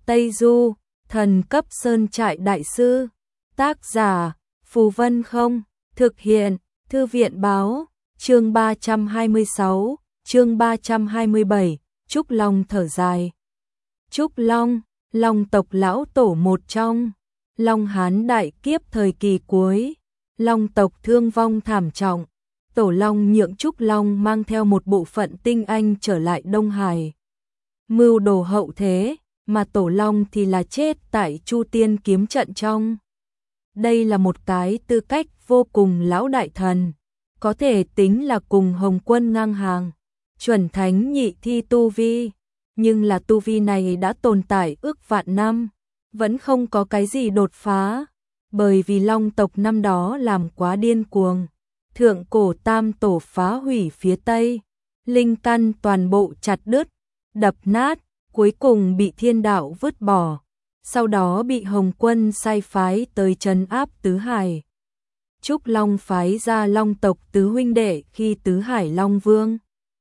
Tây Du, thần cấp sơn trại đại sư. Tác giả, Phù Vân Không. Thực hiện, Thư viện báo. Chương 326, chương 327, Trúc Long thở dài. Trúc Long, Long tộc lão tổ một trong. Long Hán đại kiếp thời kỳ cuối. Long tộc thương vong thảm trọng. Tổ Long nhượng Trúc Long mang theo một bộ phận tinh anh trở lại Đông Hải. Mưu đồ hậu thế, mà Tổ Long thì là chết tại Chu Tiên kiếm trận trong. Đây là một cái tư cách vô cùng lão đại thần, có thể tính là cùng Hồng Quân ngang hàng, chuẩn thánh nhị thi tu vi, nhưng là tu vi này đã tồn tại ước vạn năm, vẫn không có cái gì đột phá, bởi vì Long tộc năm đó làm quá điên cuồng. Thượng cổ tam tổ phá hủy phía Tây, linh căn toàn bộ chặt đứt, đập nát, cuối cùng bị thiên đạo vứt bỏ, sau đó bị Hồng Quân sai phái tới trấn áp Tứ Hải. Trúc Long phái ra Long tộc tứ huynh đệ khi Tứ Hải Long Vương,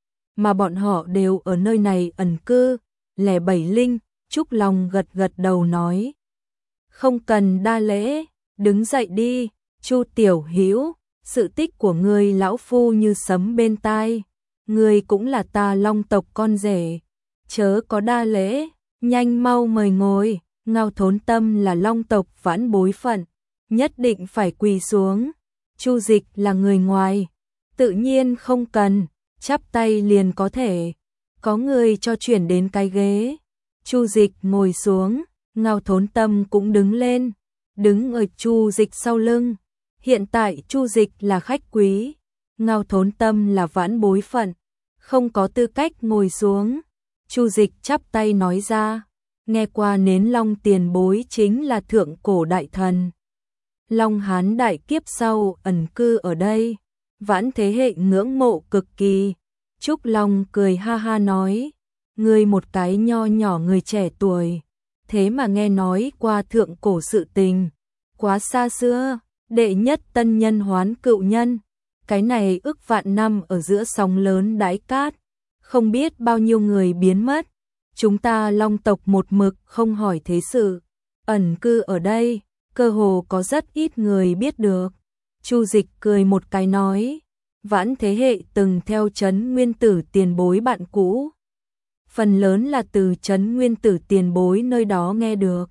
mà bọn họ đều ở nơi này ẩn cư. Lẻ Bảy Linh, Trúc Long gật gật đầu nói: "Không cần đa lễ, đứng dậy đi, Chu tiểu hữu, sự tích của ngươi lão phu như sấm bên tai, ngươi cũng là ta Long tộc con rể, chớ có đa lễ, nhanh mau mời ngồi." Ngao Thốn Tâm là Long tộc vãn bối phận, nhất định phải quỳ xuống. Chu Dịch là người ngoài, tự nhiên không cần, chắp tay liền có thể. Có người cho chuyển đến cái ghế. Chu Dịch ngồi xuống, Ngao Thốn Tâm cũng đứng lên, đứng ở Chu Dịch sau lưng. Hiện tại Chu Dịch là khách quý, Ngao Thốn Tâm là vãn bối phận, không có tư cách ngồi xuống. Chu Dịch chắp tay nói ra: "Nghe qua Nến Long tiền bối chính là thượng cổ đại thần, Long Hán đại kiếp sau ẩn cư ở đây, vãn thế hệ ngưỡng mộ cực kỳ." Trúc Long cười ha ha nói: "Ngươi một cái nho nhỏ người trẻ tuổi, thế mà nghe nói qua thượng cổ sự tình, quá xa xưa. Đệ nhất tân nhân hoán cựu nhân, cái này ước vạn năm ở giữa sóng lớn đãi cát, không biết bao nhiêu người biến mất. Chúng ta Long tộc một mực không hỏi thế sự, ẩn cư ở đây, cơ hồ có rất ít người biết được." Chu Dịch cười một cái nói: "Vãn thế hệ từng theo Trấn Nguyên Tử tiền bối bạn cũ, phần lớn là từ Trấn Nguyên Tử tiền bối nơi đó nghe được."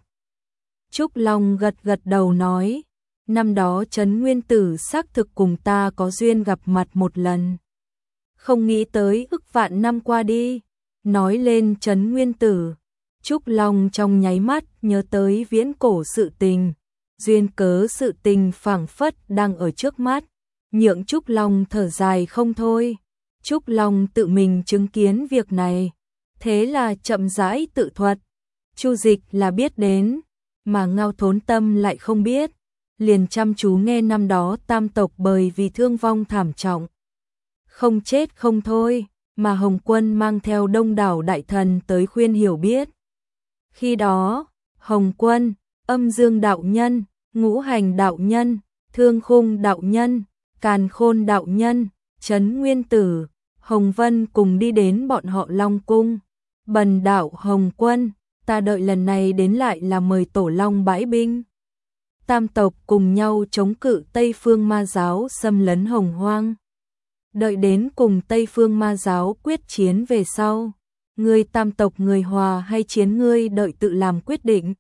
Trúc Long gật gật đầu nói: "Năm đó Trấn Nguyên Tử xác thực cùng ta có duyên gặp mặt một lần, không nghĩ tới ức vạn năm qua đi." Nói lên Trấn Nguyên Tử, Trúc Long trong nháy mắt nhớ tới viễn cổ sự tình, duyên cớ sự tình phảng phất đang ở trước mắt, nhượng Trúc Long thở dài không thôi. Trúc Long tự mình chứng kiến việc này, thế là chậm rãi tự thuật. Chu Dịch là biết đến, mà Ngao Thốn Tâm lại không biết, liền chăm chú nghe năm đó tam tộc bởi vì thương vong thảm trọng, không chết không thôi, mà Hồng Quân mang theo đông đảo đại thần tới khuyên hiểu biết. Khi đó, Hồng Quân, Âm Dương đạo nhân, Ngũ Hành đạo nhân, Thương Khung đạo nhân, Càn Khôn đạo nhân, Trấn Nguyên Tử, Hồng Vân cùng đi đến bọn họ Long cung. Bần đạo Hồng Quân, ta đợi lần này đến lại là mời Tổ Long bãi binh. Tam tộc cùng nhau chống cự Tây Phương Ma giáo xâm lấn Hồng Hoang. Đợi đến cùng Tây Phương Ma giáo quyết chiến về sau, ngươi tam tộc người hòa hay chiến, ngươi đợi tự làm quyết định."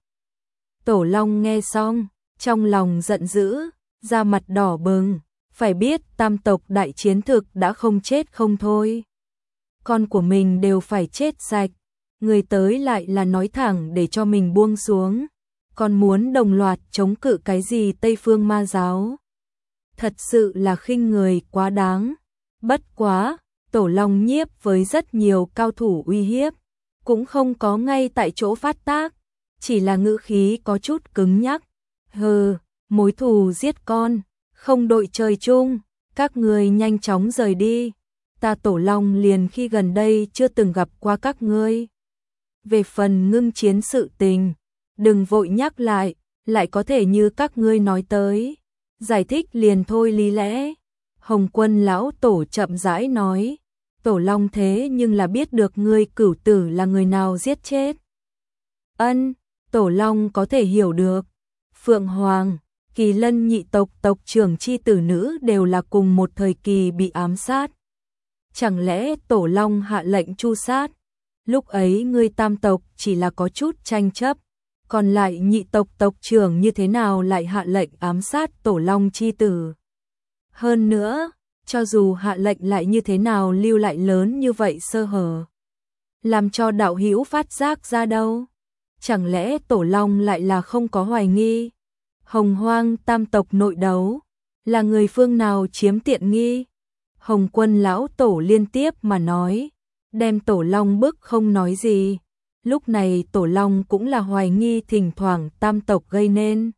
Tổ Long nghe xong, trong lòng giận dữ, da mặt đỏ bừng, phải biết tam tộc đại chiến thực đã không chết không thôi. Con của mình đều phải chết sạch, người tới lại là nói thẳng để cho mình buông xuống, còn muốn đồng loạt chống cự cái gì Tây Phương Ma giáo. Thật sự là khinh người quá đáng. Bất quá, Tổ Long nhiếp với rất nhiều cao thủ uy hiếp, cũng không có ngay tại chỗ phát tác, chỉ là ngữ khí có chút cứng nhắc. "Hừ, mối thù giết con, không đội trời chung, các ngươi nhanh chóng rời đi, ta Tổ Long liền khi gần đây chưa từng gặp qua các ngươi. Về phần ngưng chiến sự tình, đừng vội nhắc lại có thể như các ngươi nói tới, giải thích liền thôi lý lẽ." Hồng Quân lão tổ chậm rãi nói: "Tổ Long thế nhưng là biết được ngươi cửu tử là người nào giết chết." "Ân, Tổ Long có thể hiểu được. Phượng Hoàng, Kỳ Lân nhị tộc tộc trưởng chi tử nữ đều là cùng một thời kỳ bị ám sát. Chẳng lẽ Tổ Long hạ lệnh tru sát? Lúc ấy ngươi tam tộc chỉ là có chút tranh chấp, còn lại nhị tộc tộc trưởng như thế nào lại hạ lệnh ám sát Tổ Long chi tử? Hơn nữa, cho dù hạ lệnh lại như thế nào lưu lại lớn như vậy sơ hở, làm cho đạo hữu phát giác ra đâu? Chẳng lẽ Tổ Long lại là không có hoài nghi? Hồng Hoang tam tộc nội đấu, là người phương nào chiếm tiện nghi? Hồng Quân lão tổ liên tiếp mà nói, đem Tổ Long bức không nói gì. Lúc này Tổ Long cũng là hoài nghi thỉnh thoảng tam tộc gây nên.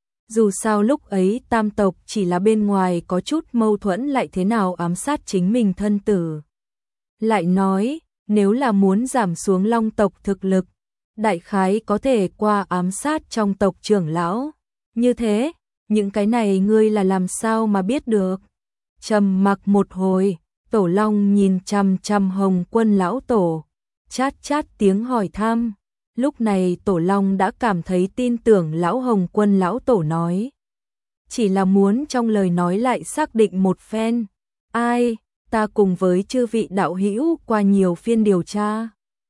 Dù sao lúc ấy tam tộc chỉ là bên ngoài có chút mâu thuẫn lại thế nào ám sát chính mình thân tử. Lại nói, nếu là muốn giảm xuống Long tộc thực lực, đại khái có thể qua ám sát trong tộc trưởng lão. Như thế, những cái này ngươi là làm sao mà biết được? Trầm mặc một hồi, Tổ Long nhìn chằm chằm Hồng Quân lão tổ, chát chát tiếng hỏi thăm. Lúc này Tổ Long đã cảm thấy tin tưởng lão Hồng Quân lão tổ nói. Chỉ là muốn trong lời nói lại xác định một phen. Ai, ta cùng với chư vị đạo hữu qua nhiều phiên điều tra.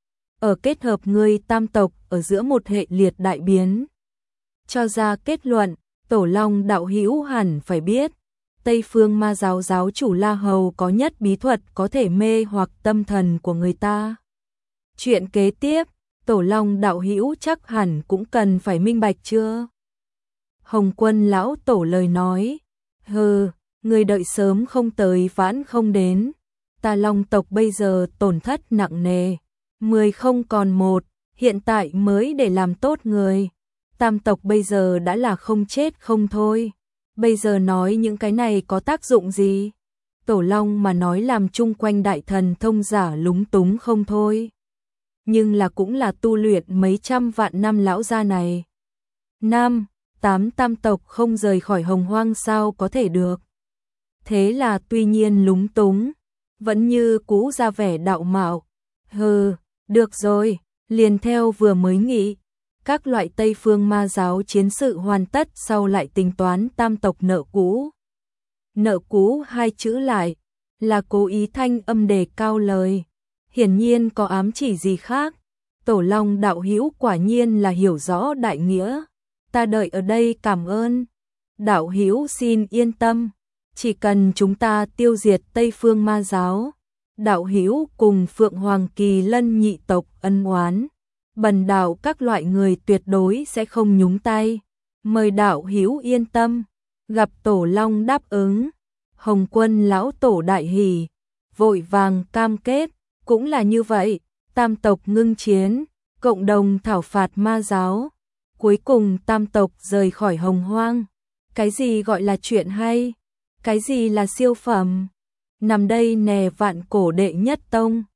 Ở kết hợp ngươi tam tộc ở giữa một hệ liệt đại biến. Cho ra kết luận, Tổ Long đạo hữu hẳn phải biết. Tây Phương Ma giáo giáo chủ La Hầu có nhất bí thuật có thể mê hoặc tâm thần của người ta. Chuyện kế tiếp, Tổ Long đạo hữu chắc hẳn cũng cần phải minh bạch chưa? Hồng Quân lão tổ lời nói, hừ, người đợi sớm không tới vãn không đến. Ta Long tộc bây giờ tổn thất nặng nề, 10 không còn 1, hiện tại mới để làm tốt người. Tam tộc bây giờ đã là không chết không thôi. Bây giờ nói những cái này có tác dụng gì? Tổ Long mà nói làm chung quanh đại thần thông giả lúng túng không thôi. Nhưng là cũng là tu luyện mấy trăm vạn năm lão gia này. 5, 8 tam tộc không rời khỏi Hồng Hoang sao có thể được. Thế là tuy nhiên lúng túng, vẫn như cũ ra vẻ đạo mạo. Hừ, được rồi, liền theo vừa mới nghĩ. Các loại Tây Phương Ma giáo chiến sự hoàn tất sau lại tính toán tam tộc nợ cũ. Nợ cũ hai chữ lại, là cố ý thanh âm đề cao lời. Hiển nhiên có ám chỉ gì khác. Tổ Long đạo hữu quả nhiên là hiểu rõ đại nghĩa. Ta đợi ở đây cảm ơn. Đạo hữu xin yên tâm. Chỉ cần chúng ta tiêu diệt Tây Phương Ma giáo, đạo hữu cùng Phượng Hoàng Kỳ Lân nhị tộc ân oán, bần đạo các loại người tuyệt đối sẽ không nhúng tay. Mời đạo hữu yên tâm. Gặp Tổ Long đáp ứng, Hồng Quân lão tổ đại hỉ, vội vàng cam kết. Cũng là như vậy, tam tộc ngưng chiến, cộng đồng thảo phạt ma giáo. Cuối cùng tam tộc rời khỏi Hồng Hoang. Cái gì gọi là chuyện hay? Cái gì là siêu phẩm? Nằm đây nè vạn cổ đệ nhất tông.